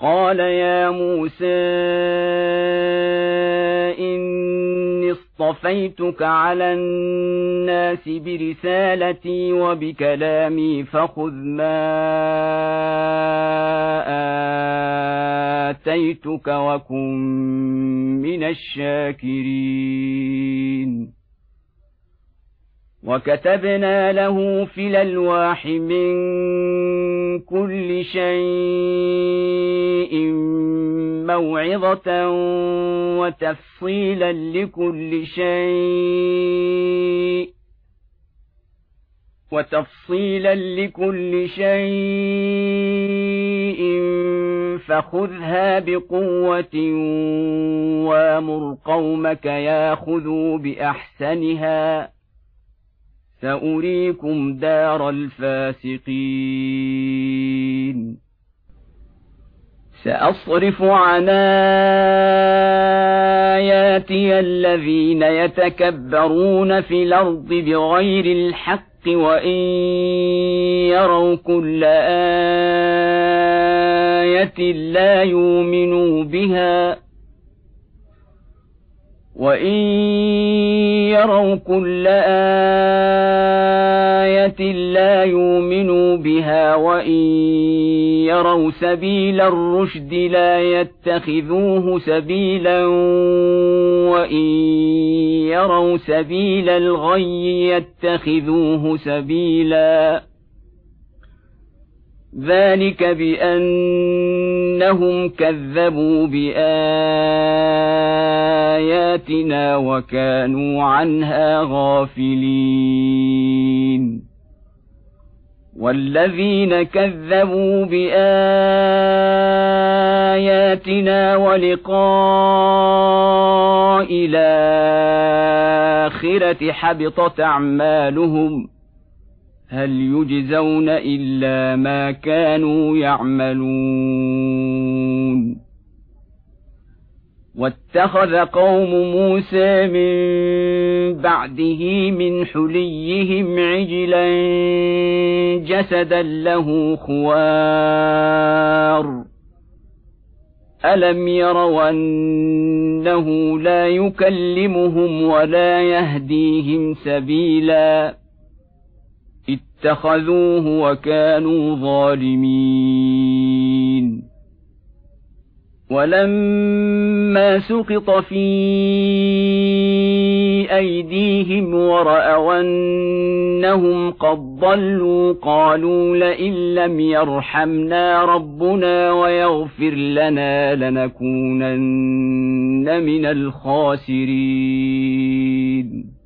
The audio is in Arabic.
قال يا موسى إني اصطفيتك على الناس برسالتي وبكلامي فخذ ما آتيتك وكن من الشاكرين وكتبنا له في الألواح من كل شيء موعظة وتفصيلا لكل شيء فخذها بقوة وامر قومك ياخذوا بأحسنها سأريكم دار الفاسقين سأصرف عن آياتي الذين يتكبرون في الأرض بغير الحق وإن يروا كل آية لا يؤمنوا بها وإن يروا سبيل الرشد لا يتخذوه سبيلا وإن يروا سبيل الغي يتخذوه سبيلا ذلك بأنهم كذبوا بآياتنا وكانوا عنها غافلين والذين كذبوا بآياتنا ولقاء الآخرة حبطت أعمالهم هل يجزون إلا ما كانوا يعملون واتخذ قوم موسى من بعده من حليهم عجلا جسدا له خوار ألم يروا أنه لا يكلمهم ولا يهديهم سبيلا اتخذوه وكانوا ظالمين ولما سقط في أيديهم ورأوا أنهم قد ضلوا قالوا لئن لم يرحمنا ربنا ويغفر لنا لنكونن من الخاسرين